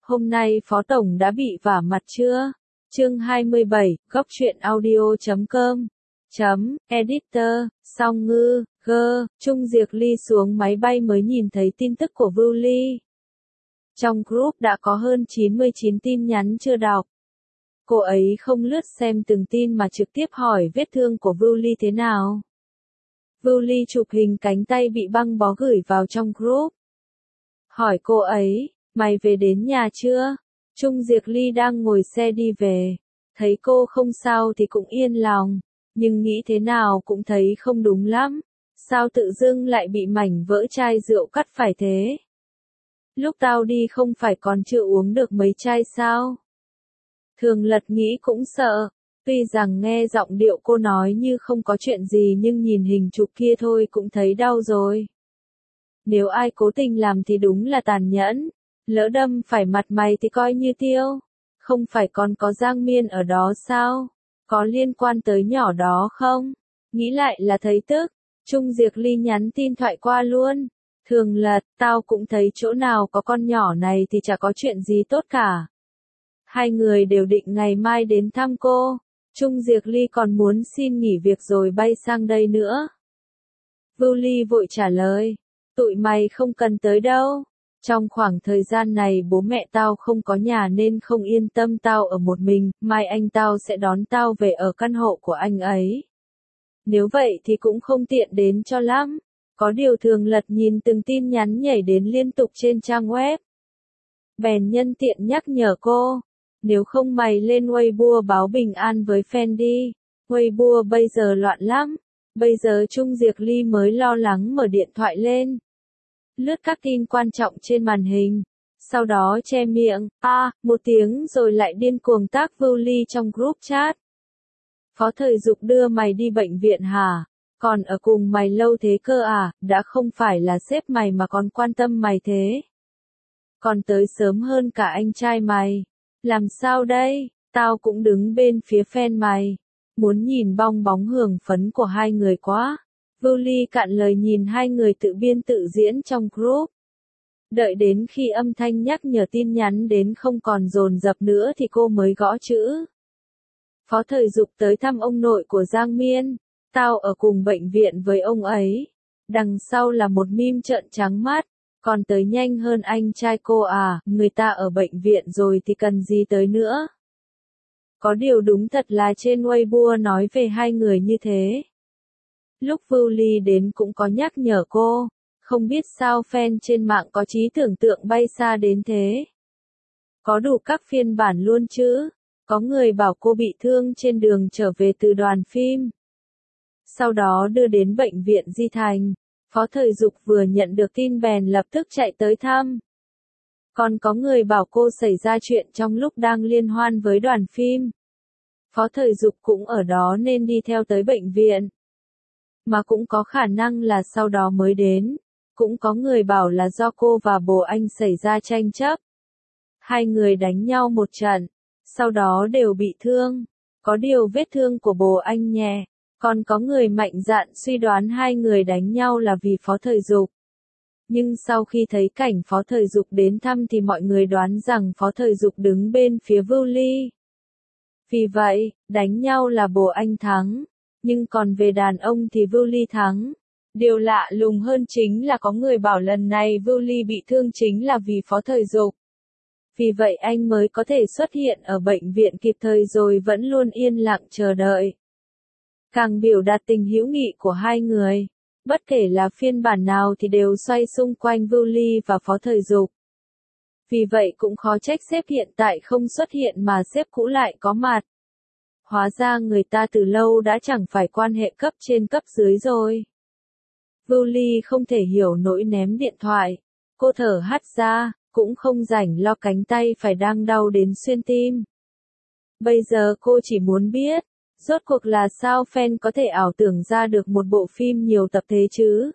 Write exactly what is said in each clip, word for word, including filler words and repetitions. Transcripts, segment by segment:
Hôm nay Phó Tổng đã bị vả mặt chưa? Chương hai mươi bảy, góc truyện audio chấm com. Chấm, editor, Song Ngư, gơ, Trung Diệc Ly xuống máy bay mới nhìn thấy tin tức của Vưu Ly. Trong group đã có hơn chín mươi chín tin nhắn chưa đọc. Cô ấy không lướt xem từng tin mà trực tiếp hỏi vết thương của Vưu Ly thế nào. Vưu Ly chụp hình cánh tay bị băng bó gửi vào trong group. Hỏi cô ấy, mày về đến nhà chưa? Trung Diệc Ly đang ngồi xe đi về. Thấy cô không sao thì cũng yên lòng. Nhưng nghĩ thế nào cũng thấy không đúng lắm. Sao tự dưng lại bị mảnh vỡ chai rượu cắt phải thế? Lúc tao đi không phải còn chưa uống được mấy chai sao? Thường Lật nghĩ cũng sợ. Tuy rằng nghe giọng điệu cô nói như không có chuyện gì nhưng nhìn hình chụp kia thôi cũng thấy đau rồi. Nếu ai cố tình làm thì đúng là tàn nhẫn. Lỡ đâm phải mặt mày thì coi như tiêu. Không phải còn có Giang Miên ở đó sao? Có liên quan tới nhỏ đó không? Nghĩ lại là thấy tức. Trung Diệc Ly nhắn tin thoại qua luôn. Thường Lật, tao cũng thấy chỗ nào có con nhỏ này thì chả có chuyện gì tốt cả. Hai người đều định ngày mai đến thăm cô. Trung Diệc Ly còn muốn xin nghỉ việc rồi bay sang đây nữa. Vưu Ly vội trả lời. Tụi mày không cần tới đâu. Trong khoảng thời gian này bố mẹ tao không có nhà nên không yên tâm tao ở một mình, mai anh tao sẽ đón tao về ở căn hộ của anh ấy. Nếu vậy thì cũng không tiện đến cho lắm. Có điều Thường Lật nhìn từng tin nhắn nhảy đến liên tục trên trang web. Bèn nhân tiện nhắc nhở cô. Nếu không mày lên Weibo báo bình an với fan đi. Weibo bây giờ loạn lắm. Bây giờ Trung Diệc Ly mới lo lắng mở điện thoại lên. Lướt các tin quan trọng trên màn hình. Sau đó che miệng, a, à, một tiếng rồi lại điên cuồng tác Vưu Ly trong group chat. Phó Thời Dục đưa mày đi bệnh viện hả? Còn ở cùng mày lâu thế cơ à? Đã không phải là sếp mày mà còn quan tâm mày thế. Còn tới sớm hơn cả anh trai mày. Làm sao đây? Tao cũng đứng bên phía fan mày. Muốn nhìn bong bóng hưởng phấn của hai người quá. Vưu Ly cạn lời nhìn hai người tự biên tự diễn trong group. Đợi đến khi âm thanh nhắc nhở tin nhắn đến không còn dồn dập nữa thì cô mới gõ chữ. Phó Thời Dục tới thăm ông nội của Giang Miên. Tao ở cùng bệnh viện với ông ấy. Đằng sau là một meme trợn trắng mắt. Còn tới nhanh hơn anh trai cô à, người ta ở bệnh viện rồi thì cần gì tới nữa. Có điều đúng thật là trên Weibo nói về hai người như thế. Lúc Vưu Ly đến cũng có nhắc nhở cô, không biết sao fan trên mạng có trí tưởng tượng bay xa đến thế. Có đủ các phiên bản luôn chứ, có người bảo cô bị thương trên đường trở về từ đoàn phim. Sau đó đưa đến bệnh viện Di Thành, Phó Thời Dục vừa nhận được tin bèn lập tức chạy tới thăm. Còn có người bảo cô xảy ra chuyện trong lúc đang liên hoan với đoàn phim. Phó Thời Dục cũng ở đó nên đi theo tới bệnh viện. Mà cũng có khả năng là sau đó mới đến. Cũng có người bảo là do cô và bố anh xảy ra tranh chấp. Hai người đánh nhau một trận. Sau đó đều bị thương. Có điều vết thương của bố anh nhẹ. Còn có người mạnh dạn suy đoán hai người đánh nhau là vì Phó Thời Dục. Nhưng sau khi thấy cảnh Phó Thời Dục đến thăm thì mọi người đoán rằng Phó Thời Dục đứng bên phía Vưu Ly. Vì vậy, đánh nhau là bố anh thắng. Nhưng còn về đàn ông thì Vưu Ly thắng. Điều lạ lùng hơn chính là có người bảo lần này Vưu Ly bị thương chính là vì Phó Thời Dục. Vì vậy anh mới có thể xuất hiện ở bệnh viện kịp thời rồi vẫn luôn yên lặng chờ đợi. Càng biểu đạt tình hữu nghị của hai người. Bất kể là phiên bản nào thì đều xoay xung quanh Vưu Ly và Phó Thời Dục. Vì vậy cũng khó trách sếp hiện tại không xuất hiện mà sếp cũ lại có mặt. Hóa ra người ta từ lâu đã chẳng phải quan hệ cấp trên cấp dưới rồi. Vưu Ly không thể hiểu nỗi ném điện thoại. Cô thở hắt ra, cũng không rảnh lo cánh tay phải đang đau đến xuyên tim. Bây giờ cô chỉ muốn biết, rốt cuộc là sao fan có thể ảo tưởng ra được một bộ phim nhiều tập thế chứ?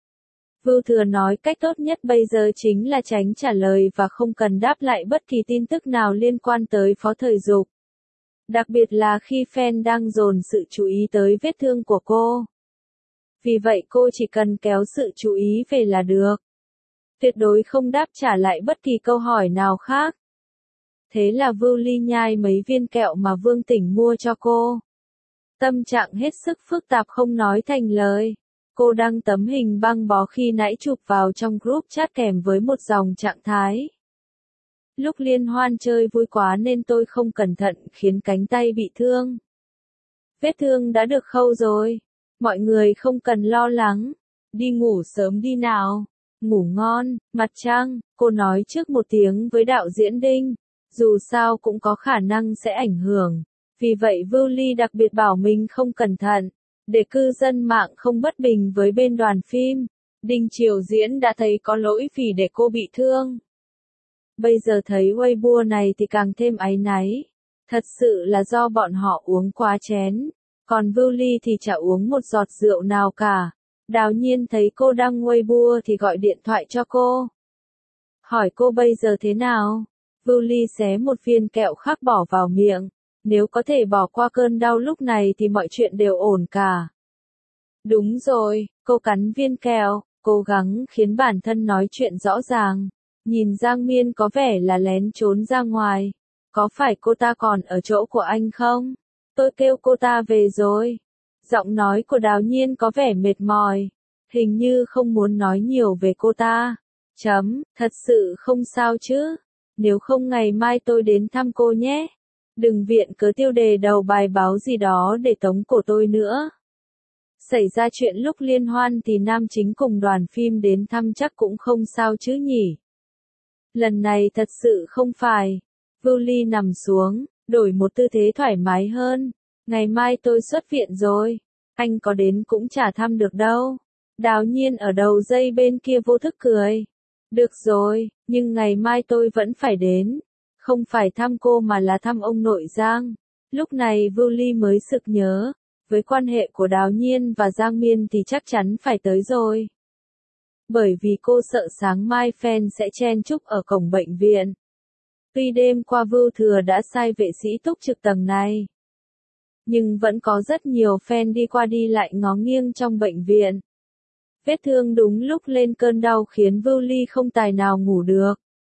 Vưu Thừa nói cách tốt nhất bây giờ chính là tránh trả lời và không cần đáp lại bất kỳ tin tức nào liên quan tới Phó Thời Dục. Đặc biệt là khi fan đang dồn sự chú ý tới vết thương của cô. Vì vậy cô chỉ cần kéo sự chú ý về là được. Tuyệt đối không đáp trả lại bất kỳ câu hỏi nào khác. Thế là Vưu Ly nhai mấy viên kẹo mà Vương Tỉnh mua cho cô. Tâm trạng hết sức phức tạp không nói thành lời. Cô đăng tấm hình băng bó khi nãy chụp vào trong group chat kèm với một dòng trạng thái. Lúc liên hoan chơi vui quá nên tôi không cẩn thận khiến cánh tay bị thương. Vết thương đã được khâu rồi. Mọi người không cần lo lắng. Đi ngủ sớm đi nào. Ngủ ngon, mặt trăng, cô nói trước một tiếng với đạo diễn Đinh. Dù sao cũng có khả năng sẽ ảnh hưởng. Vì vậy Vưu Ly đặc biệt bảo mình không cẩn thận. Để cư dân mạng không bất bình với bên đoàn phim. Đinh Triều Diễn đã thấy có lỗi vì để cô bị thương. Bây giờ thấy Weibo này thì càng thêm áy náy. Thật sự là do bọn họ uống quá chén. Còn Vưu Ly thì chả uống một giọt rượu nào cả. Đào Nhiên thấy cô đăng Weibo thì gọi điện thoại cho cô. Hỏi cô bây giờ thế nào? Vưu Ly xé một viên kẹo khác bỏ vào miệng. Nếu có thể bỏ qua cơn đau lúc này thì mọi chuyện đều ổn cả. Đúng rồi, cô cắn viên kẹo, cố gắng khiến bản thân nói chuyện rõ ràng. Nhìn Giang Miên có vẻ là lén trốn ra ngoài. Có phải cô ta còn ở chỗ của anh không? Tôi kêu cô ta về rồi. Giọng nói của Đào Nhiên có vẻ mệt mỏi. Hình như không muốn nói nhiều về cô ta. Chấm, thật sự không sao chứ. Nếu không ngày mai tôi đến thăm cô nhé. Đừng viện cớ tiêu đề đầu bài báo gì đó để tống cổ tôi nữa. Xảy ra chuyện lúc liên hoan thì nam chính cùng đoàn phim đến thăm chắc cũng không sao chứ nhỉ. Lần này thật sự không phải. Vưu Ly nằm xuống, đổi một tư thế thoải mái hơn. Ngày mai tôi xuất viện rồi. Anh có đến cũng chả thăm được đâu. Đào Nhiên ở đầu dây bên kia vô thức cười. Được rồi, nhưng ngày mai tôi vẫn phải đến. Không phải thăm cô mà là thăm ông nội Giang. Lúc này Vưu Ly mới sực nhớ. Với quan hệ của Đào Nhiên và Giang Miên thì chắc chắn phải tới rồi. Bởi vì cô sợ sáng mai fan sẽ chen chúc ở cổng bệnh viện. Tuy đêm qua Vưu Thừa đã sai vệ sĩ túc trực tầng này. Nhưng vẫn có rất nhiều fan đi qua đi lại ngó nghiêng trong bệnh viện. Vết thương đúng lúc lên cơn đau khiến Vưu Ly không tài nào ngủ được.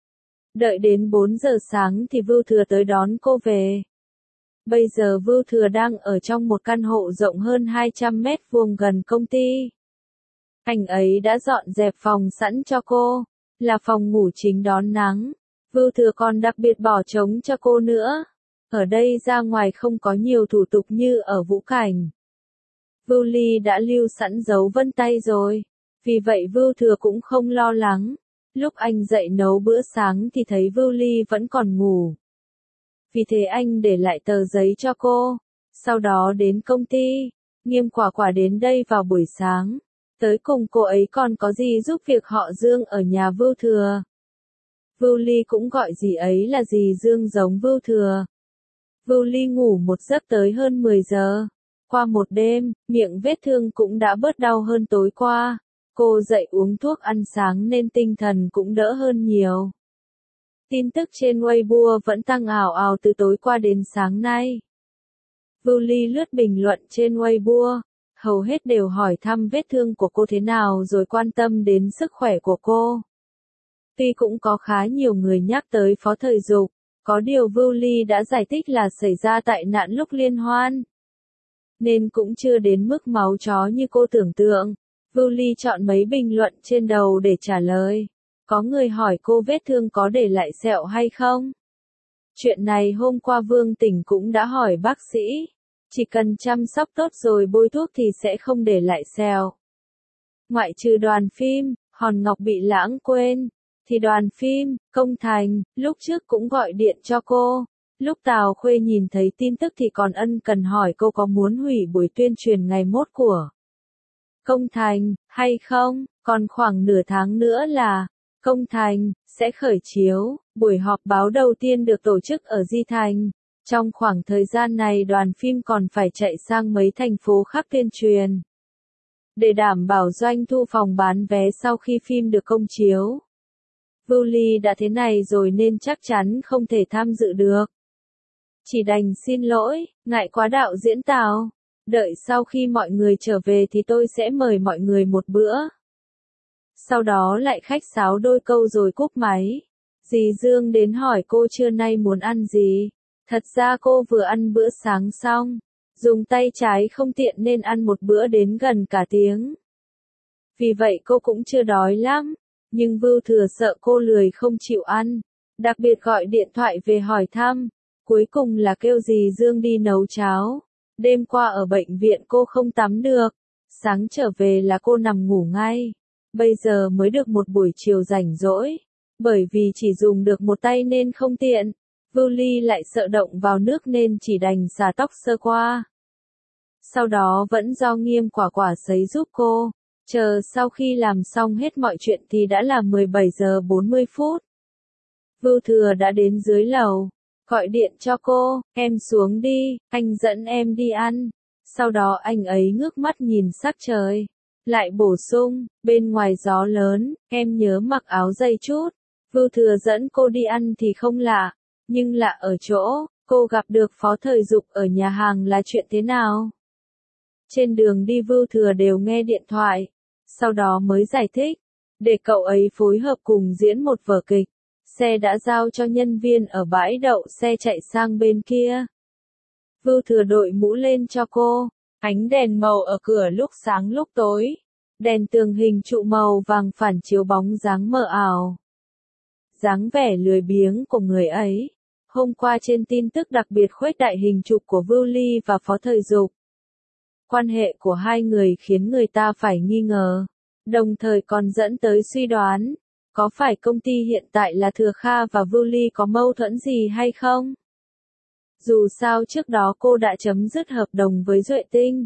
Đợi đến bốn giờ sáng thì Vưu Thừa tới đón cô về. Bây giờ Vưu Thừa đang ở trong một căn hộ rộng hơn hai trăm mét vuông gần công ty. Anh ấy đã dọn dẹp phòng sẵn cho cô, là phòng ngủ chính đón nắng. Vưu Thừa còn đặc biệt bỏ trống cho cô nữa. Ở đây ra ngoài không có nhiều thủ tục như ở Vũ Cảnh. Vưu Ly đã lưu sẵn dấu vân tay rồi. Vì vậy Vưu Thừa cũng không lo lắng. Lúc anh dậy nấu bữa sáng thì thấy Vưu Ly vẫn còn ngủ. Vì thế anh để lại tờ giấy cho cô. Sau đó đến công ty. Nghiêm Quả Quả đến đây vào buổi sáng. Tới cùng cô ấy còn có gì giúp việc họ Dương ở nhà Vưu Thừa. Vưu Ly cũng gọi dì ấy là dì Dương giống Vưu Thừa. Vưu Ly ngủ một giấc tới hơn mười giờ. Qua một đêm, miệng vết thương cũng đã bớt đau hơn tối qua. Cô dậy uống thuốc ăn sáng nên tinh thần cũng đỡ hơn nhiều. Tin tức trên Weibo vẫn tăng ào ào từ tối qua đến sáng nay. Vưu Ly lướt bình luận trên Weibo, hầu hết đều hỏi thăm vết thương của cô thế nào rồi quan tâm đến sức khỏe của cô. Tuy cũng có khá nhiều người nhắc tới Phó Thời Dục, có điều Vưu Ly đã giải thích là xảy ra tai nạn lúc liên hoan. Nên cũng chưa đến mức máu chó như cô tưởng tượng. Vưu Ly chọn mấy bình luận trên đầu để trả lời. Có người hỏi cô vết thương có để lại sẹo hay không? Chuyện này hôm qua Vương Tỉnh cũng đã hỏi bác sĩ. Chỉ cần chăm sóc tốt rồi bôi thuốc thì sẽ không để lại sẹo. Ngoại trừ đoàn phim, Hòn Ngọc bị lãng quên, thì đoàn phim, Công Thành, lúc trước cũng gọi điện cho cô. Lúc Tào Khuê nhìn thấy tin tức thì còn ân cần hỏi cô có muốn hủy buổi tuyên truyền ngày mốt của Công Thành, hay không, còn khoảng nửa tháng nữa là Công Thành sẽ khởi chiếu. Buổi họp báo đầu tiên được tổ chức ở Di Thành. Trong khoảng thời gian này đoàn phim còn phải chạy sang mấy thành phố khác tuyên truyền. Để đảm bảo doanh thu phòng bán vé sau khi phim được công chiếu. Vưu Ly đã thế này rồi nên chắc chắn không thể tham dự được. Chỉ đành xin lỗi, ngại quá đạo diễn Tào. Đợi sau khi mọi người trở về thì tôi sẽ mời mọi người một bữa. Sau đó lại khách sáo đôi câu rồi cúp máy. Dì Dương đến hỏi cô trưa nay muốn ăn gì. Thật ra cô vừa ăn bữa sáng xong, dùng tay trái không tiện nên ăn một bữa đến gần cả tiếng. Vì vậy cô cũng chưa đói lắm, nhưng Vưu Thừa sợ cô lười không chịu ăn, đặc biệt gọi điện thoại về hỏi thăm, cuối cùng là kêu dì Dương đi nấu cháo. Đêm qua ở bệnh viện cô không tắm được, sáng trở về là cô nằm ngủ ngay, bây giờ mới được một buổi chiều rảnh rỗi, bởi vì chỉ dùng được một tay nên không tiện. Vưu Ly lại sợ động vào nước nên chỉ đành xả tóc sơ qua. Sau đó vẫn do Nghiêm Quả Quả sấy giúp cô. Chờ sau khi làm xong hết mọi chuyện thì đã là mười bảy giờ bốn mươi phút. Vưu Thừa đã đến dưới lầu, gọi điện cho cô, em xuống đi, anh dẫn em đi ăn. Sau đó anh ấy ngước mắt nhìn sắc trời, lại bổ sung, bên ngoài gió lớn, em nhớ mặc áo dày chút. Vưu Thừa dẫn cô đi ăn thì không lạ, nhưng lạ ở chỗ, cô gặp được Phó Thời Dục ở nhà hàng là chuyện thế nào? Trên đường đi Vưu Thừa đều nghe điện thoại, sau đó mới giải thích, để cậu ấy phối hợp cùng diễn một vở kịch. Xe đã giao cho nhân viên ở bãi đậu xe chạy sang bên kia. Vưu Thừa đội mũ lên cho cô, ánh đèn màu ở cửa lúc sáng lúc tối, đèn tường hình trụ màu vàng phản chiếu bóng dáng mờ ảo. Dáng vẻ lười biếng của người ấy. Hôm qua trên tin tức đặc biệt khuếch đại hình chụp của Vưu Ly và Phó Thời Dục. Quan hệ của hai người khiến người ta phải nghi ngờ, đồng thời còn dẫn tới suy đoán, có phải công ty hiện tại là Thừa Kha và Vưu Ly có mâu thuẫn gì hay không? Dù sao trước đó cô đã chấm dứt hợp đồng với Duệ Tinh,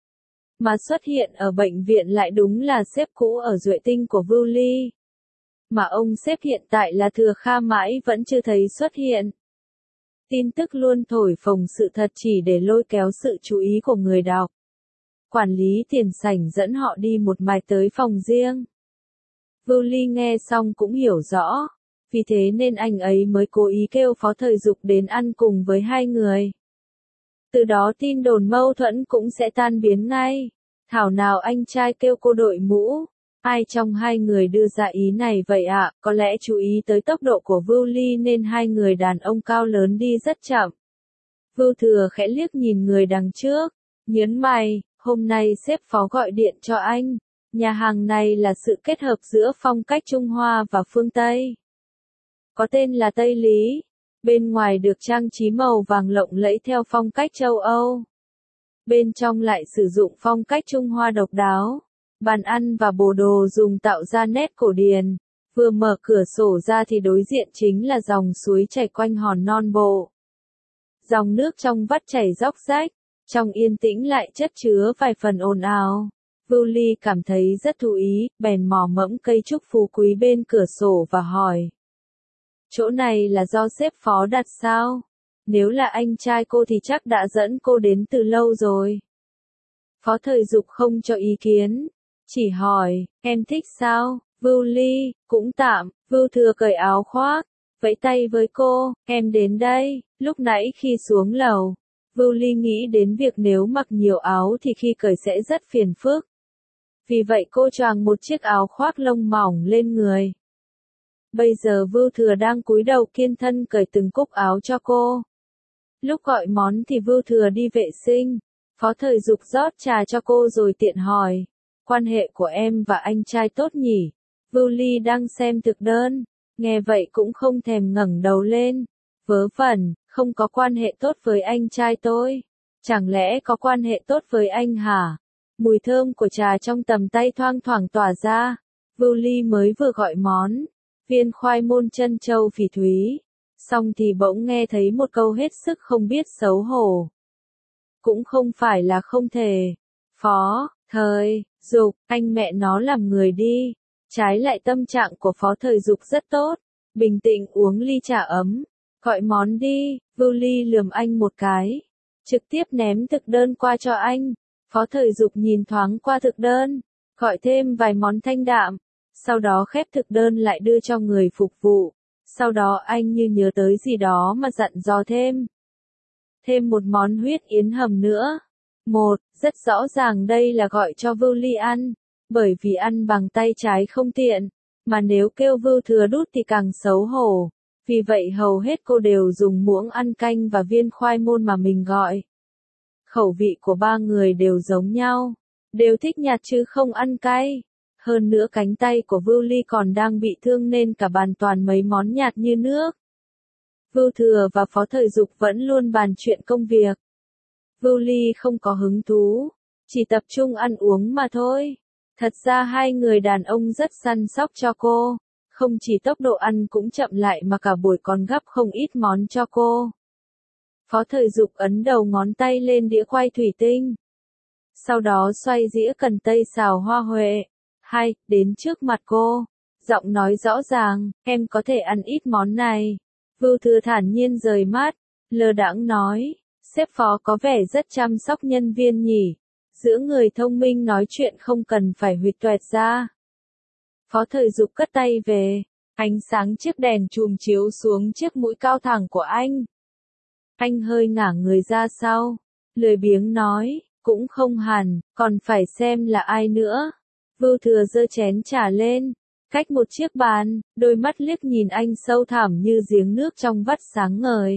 mà xuất hiện ở bệnh viện lại đúng là sếp cũ ở Duệ Tinh của Vưu Ly. Mà ông sếp hiện tại là Thừa Kha mãi vẫn chưa thấy xuất hiện. Tin tức luôn thổi phồng sự thật chỉ để lôi kéo sự chú ý của người đọc. Quản lý tiền sảnh dẫn họ đi một mạch tới phòng riêng. Vưu Ly nghe xong cũng hiểu rõ, vì thế nên anh ấy mới cố ý kêu Phó Thời Dục đến ăn cùng với hai người. Từ đó tin đồn mâu thuẫn cũng sẽ tan biến ngay. Thảo nào anh trai kêu cô đội mũ. Ai trong hai người đưa ra ý này vậy ạ? À? Có lẽ chú ý tới tốc độ của Vưu Ly nên hai người đàn ông cao lớn đi rất chậm. Vưu Thừa khẽ liếc nhìn người đằng trước, nhớn mày, hôm nay sếp Phó gọi điện cho anh. Nhà hàng này là sự kết hợp giữa phong cách Trung Hoa và phương Tây. Có tên là Tây Lý. Bên ngoài được trang trí màu vàng lộng lẫy theo phong cách châu Âu. Bên trong lại sử dụng phong cách Trung Hoa độc đáo. Bàn ăn và bộ đồ dùng tạo ra nét cổ điển. Vừa mở cửa sổ ra thì đối diện chính là dòng suối chảy quanh hòn non bộ. Dòng nước trong vắt chảy róc rách, trong yên tĩnh lại chất chứa vài phần ồn ào. Vưu Ly cảm thấy rất thú ý, bèn mò mẫm cây trúc phú quý bên cửa sổ và hỏi. Chỗ này là do sếp Phó đặt sao? Nếu là anh trai cô thì chắc đã dẫn cô đến từ lâu rồi. Phó Thời Dục không cho ý kiến, chỉ hỏi, em thích sao? Vưu Ly, cũng tạm. Vưu Thừa cởi áo khoác, vẫy tay với cô, em đến đây. Lúc nãy khi xuống lầu, Vưu Ly nghĩ đến việc nếu mặc nhiều áo thì khi cởi sẽ rất phiền phức. Vì vậy cô choàng một chiếc áo khoác lông mỏng lên người. Bây giờ Vưu Thừa đang cúi đầu kiên thân cởi từng cúc áo cho cô. Lúc gọi món thì Vưu Thừa đi vệ sinh. Phó Thời Dục rót trà cho cô rồi tiện hỏi. Quan hệ của em và anh trai tốt nhỉ? Vưu Ly đang xem thực đơn. Nghe vậy cũng không thèm ngẩng đầu lên. Vớ vẩn, không có quan hệ tốt với anh trai tôi. Chẳng lẽ có quan hệ tốt với anh hả? Mùi thơm của trà trong tầm tay thoang thoảng tỏa ra. Vưu Ly mới vừa gọi món. Viên khoai môn trân châu phỉ thúy. Xong thì bỗng nghe thấy một câu hết sức không biết xấu hổ. Cũng không phải là không thể. Phó, Thời Dục, anh mẹ nó làm người đi. Trái lại tâm trạng của Phó Thời Dục rất tốt. Bình tĩnh uống ly trà ấm. Gọi món đi. Vưu Ly lườm anh một cái. Trực tiếp ném thực đơn qua cho anh. Phó Thời Dục nhìn thoáng qua thực đơn. Gọi thêm vài món thanh đạm. Sau đó khép thực đơn lại đưa cho người phục vụ. Sau đó anh như nhớ tới gì đó mà dặn dò thêm. Thêm một món huyết yến hầm nữa. Một, rất rõ ràng đây là gọi cho Vưu Ly ăn. Bởi vì ăn bằng tay trái không tiện. mà nếu kêu Vưu Thừa đút thì càng xấu hổ. Vì vậy hầu hết cô đều dùng muỗng ăn canh và viên khoai môn mà mình gọi. Khẩu vị của ba người đều giống nhau, đều thích nhạt chứ không ăn cay. Hơn nữa cánh tay của Vưu Ly còn đang bị thương nên cả bàn toàn mấy món nhạt như nước. Vưu Thừa và Phó Thời Dục vẫn luôn bàn chuyện công việc. Vưu Ly không có hứng thú, chỉ tập trung ăn uống mà thôi. Thật ra hai người đàn ông rất săn sóc cho cô, không chỉ tốc độ ăn cũng chậm lại mà cả buổi còn gắp không ít món cho cô. Phó Thời Dục ấn đầu ngón tay lên đĩa khoai thủy tinh. Sau đó xoay dĩa cần tây xào hoa huệ. Hai, đến trước mặt cô. Giọng nói rõ ràng, em có thể ăn ít món này. Vưu Thừa thản nhiên rời mắt, lơ đãng nói, sếp Phó có vẻ rất chăm sóc nhân viên nhỉ. Giữa người thông minh nói chuyện không cần phải huyệt toẹt ra. Phó Thời Dục cất tay về, ánh sáng chiếc đèn chùm chiếu xuống chiếc mũi cao thẳng của anh. Anh hơi ngả người ra sau, lười biếng nói, cũng không hẳn, còn phải xem là ai nữa. Vưu Thừa giơ chén trà lên, cách một chiếc bàn, đôi mắt liếc nhìn anh sâu thẳm như giếng nước trong vắt sáng ngời.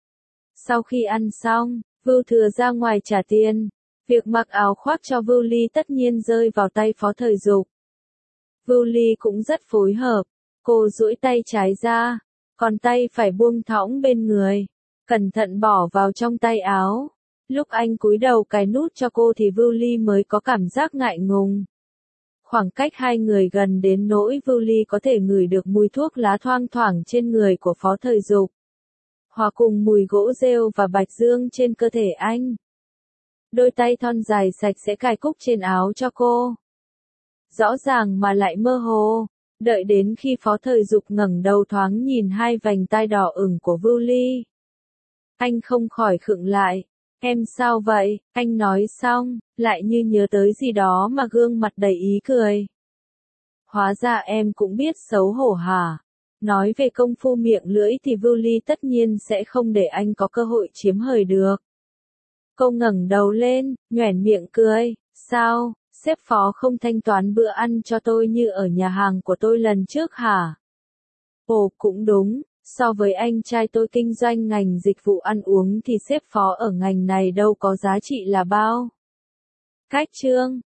Sau khi ăn xong, Vưu Thừa ra ngoài trả tiền. Việc mặc áo khoác cho Vưu Ly tất nhiên rơi vào tay Phó Thời Dục. Vưu Ly cũng rất phối hợp, cô duỗi tay trái ra, còn tay phải buông thõng bên người, cẩn thận bỏ vào trong tay áo. Lúc anh cúi đầu cài nút cho cô thì Vưu Ly mới có cảm giác ngại ngùng. Khoảng cách hai người gần đến nỗi Vưu Ly có thể ngửi được mùi thuốc lá thoang thoảng trên người của Phó Thời Dục, hòa cùng mùi gỗ rêu và bạch dương trên cơ thể anh. Đôi tay thon dài sạch sẽ cài cúc trên áo cho cô. Rõ ràng mà lại mơ hồ. Đợi đến khi Phó Thời Dục ngẩng đầu thoáng nhìn hai vành tai đỏ ửng của Vưu Ly, anh không khỏi khựng lại. Em sao vậy? Anh nói xong, lại như nhớ tới gì đó mà gương mặt đầy ý cười. Hóa ra em cũng biết xấu hổ hả? Nói về công phu miệng lưỡi thì Vưu Ly tất nhiên sẽ không để anh có cơ hội chiếm hời được. Cô ngẩng đầu lên, nhoẻn miệng cười, sao, sếp Phó không thanh toán bữa ăn cho tôi như ở nhà hàng của tôi lần trước hả? Ồ, cũng đúng, so với anh trai tôi kinh doanh ngành dịch vụ ăn uống thì sếp Phó ở ngành này đâu có giá trị là bao. Cách chương